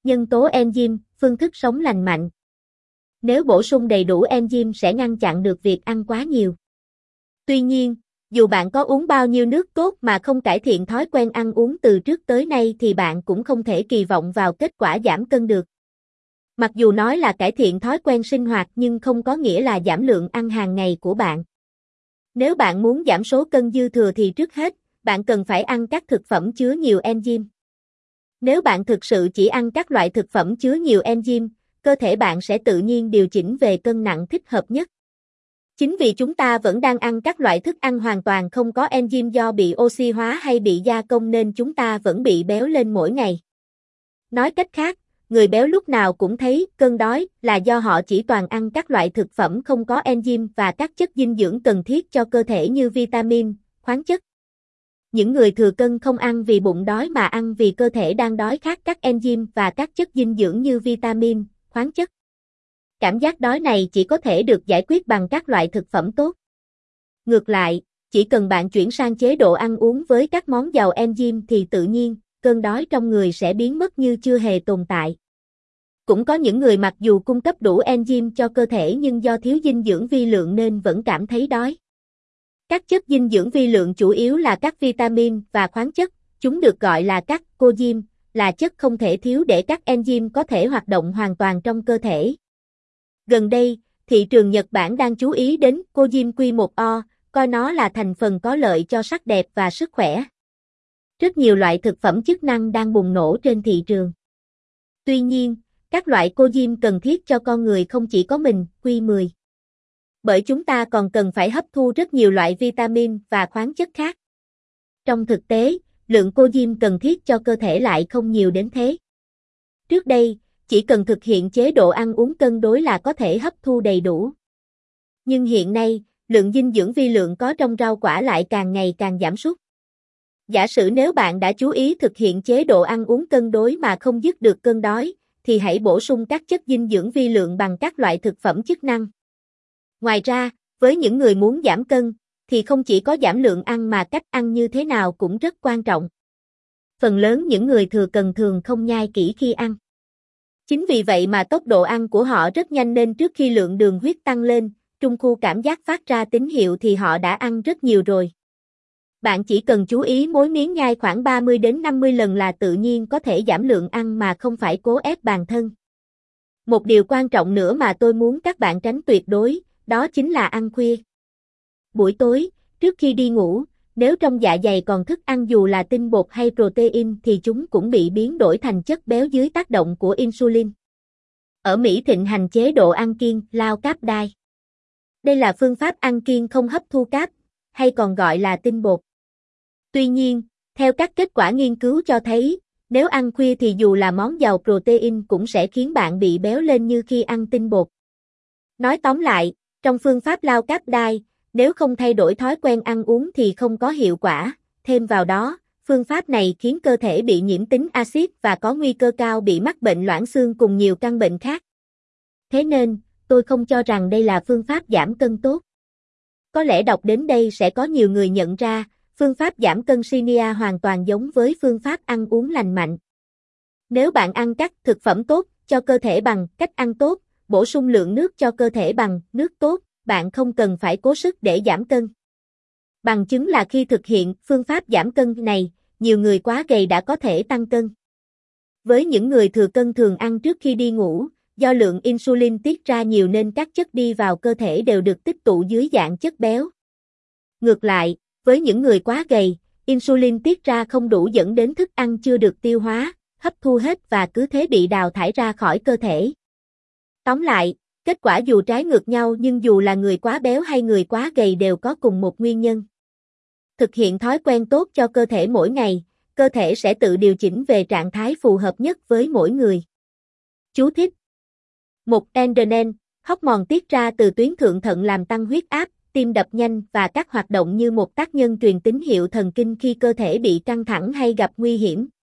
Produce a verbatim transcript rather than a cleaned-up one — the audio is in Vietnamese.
Nhân tố enzyme, phương thức sống lành mạnh. Nếu bổ sung đầy đủ enzyme sẽ ngăn chặn được việc ăn quá nhiều. Tuy nhiên, dù bạn có uống bao nhiêu nước tốt mà không cải thiện thói quen ăn uống từ trước tới nay thì bạn cũng không thể kỳ vọng vào kết quả giảm cân được. Mặc dù nói là cải thiện thói quen sinh hoạt nhưng không có nghĩa là giảm lượng ăn hàng ngày của bạn. Nếu bạn muốn giảm số cân dư thừa thì trước hết, bạn cần phải ăn các thực phẩm chứa nhiều enzyme. Nếu bạn thực sự chỉ ăn các loại thực phẩm chứa nhiều enzyme, cơ thể bạn sẽ tự nhiên điều chỉnh về cân nặng thích hợp nhất. Chính vì chúng ta vẫn đang ăn các loại thức ăn hoàn toàn không có enzyme do bị oxy hóa hay bị gia công nên chúng ta vẫn bị béo lên mỗi ngày. Nói cách khác, người béo lúc nào cũng thấy cơn đói là do họ chỉ toàn ăn các loại thực phẩm không có enzyme và các chất dinh dưỡng cần thiết cho cơ thể như vitamin, khoáng chất. Những người thừa cân không ăn vì bụng đói mà ăn vì cơ thể đang đói khát các enzyme và các chất dinh dưỡng như vitamin, khoáng chất. Cảm giác đói này chỉ có thể được giải quyết bằng các loại thực phẩm tốt. Ngược lại, chỉ cần bạn chuyển sang chế độ ăn uống với các món giàu enzyme thì tự nhiên, cơn đói trong người sẽ biến mất như chưa hề tồn tại. Cũng có những người mặc dù cung cấp đủ enzyme cho cơ thể nhưng do thiếu dinh dưỡng vi lượng nên vẫn cảm thấy đói. Các chất dinh dưỡng vi lượng chủ yếu là các vitamin và khoáng chất, chúng được gọi là các coenzyme, là chất không thể thiếu để các enzyme có thể hoạt động hoàn toàn trong cơ thể. Gần đây, thị trường Nhật Bản đang chú ý đến coenzyme Q một O, coi nó là thành phần có lợi cho sắc đẹp và sức khỏe. Rất nhiều loại thực phẩm chức năng đang bùng nổ trên thị trường. Tuy nhiên, các loại coenzyme cần thiết cho con người không chỉ có mình, Q mười. Bởi chúng ta còn cần phải hấp thu rất nhiều loại vitamin và khoáng chất khác. Trong thực tế, lượng coenzyme cần thiết cho cơ thể lại không nhiều đến thế. Trước đây, chỉ cần thực hiện chế độ ăn uống cân đối là có thể hấp thu đầy đủ. Nhưng hiện nay, lượng dinh dưỡng vi lượng có trong rau quả lại càng ngày càng giảm sút. Giả sử nếu bạn đã chú ý thực hiện chế độ ăn uống cân đối mà không dứt được cơn đói, thì hãy bổ sung các chất dinh dưỡng vi lượng bằng các loại thực phẩm chức năng. Ngoài ra, với những người muốn giảm cân, thì không chỉ có giảm lượng ăn mà cách ăn như thế nào cũng rất quan trọng. Phần lớn những người thừa cân thường không nhai kỹ khi ăn. Chính vì vậy mà tốc độ ăn của họ rất nhanh nên trước khi lượng đường huyết tăng lên, trung khu cảm giác phát ra tín hiệu thì họ đã ăn rất nhiều rồi. Bạn chỉ cần chú ý mỗi miếng nhai khoảng ba mươi đến năm mươi lần là tự nhiên có thể giảm lượng ăn mà không phải cố ép bản thân. Một điều quan trọng nữa mà tôi muốn các bạn tránh tuyệt đối, đó chính là ăn khuya. Buổi tối, trước khi đi ngủ, nếu trong dạ dày còn thức ăn dù là tinh bột hay protein thì chúng cũng bị biến đổi thành chất béo dưới tác động của insulin. Ở Mỹ thịnh hành chế độ ăn kiêng, low carb diet. Đây là phương pháp ăn kiêng không hấp thu cáp, hay còn gọi là tinh bột. Tuy nhiên, theo các kết quả nghiên cứu cho thấy, nếu ăn khuya thì dù là món giàu protein cũng sẽ khiến bạn bị béo lên như khi ăn tinh bột. Nói tóm lại, trong phương pháp low carb diet, nếu không thay đổi thói quen ăn uống thì không có hiệu quả, thêm vào đó, phương pháp này khiến cơ thể bị nhiễm tính axit và có nguy cơ cao bị mắc bệnh loãng xương cùng nhiều căn bệnh khác. Thế nên, tôi không cho rằng đây là phương pháp giảm cân tốt. Có lẽ đọc đến đây sẽ có nhiều người nhận ra, phương pháp giảm cân Shinya hoàn toàn giống với phương pháp ăn uống lành mạnh. Nếu bạn ăn các thực phẩm tốt cho cơ thể bằng cách ăn tốt, bổ sung lượng nước cho cơ thể bằng nước tốt, bạn không cần phải cố sức để giảm cân. Bằng chứng là khi thực hiện phương pháp giảm cân này, nhiều người quá gầy đã có thể tăng cân. Với những người thừa cân thường ăn trước khi đi ngủ, do lượng insulin tiết ra nhiều nên các chất đi vào cơ thể đều được tích tụ dưới dạng chất béo. Ngược lại, với những người quá gầy, insulin tiết ra không đủ dẫn đến thức ăn chưa được tiêu hóa, hấp thu hết và cứ thế bị đào thải ra khỏi cơ thể. Tóm lại, kết quả dù trái ngược nhau nhưng dù là người quá béo hay người quá gầy đều có cùng một nguyên nhân. Thực hiện thói quen tốt cho cơ thể mỗi ngày, cơ thể sẽ tự điều chỉnh về trạng thái phù hợp nhất với mỗi người. Chú thích: một Adrenaline, hormone tiết ra từ tuyến thượng thận làm tăng huyết áp, tim đập nhanh và các hoạt động như một tác nhân truyền tín hiệu thần kinh khi cơ thể bị căng thẳng hay gặp nguy hiểm.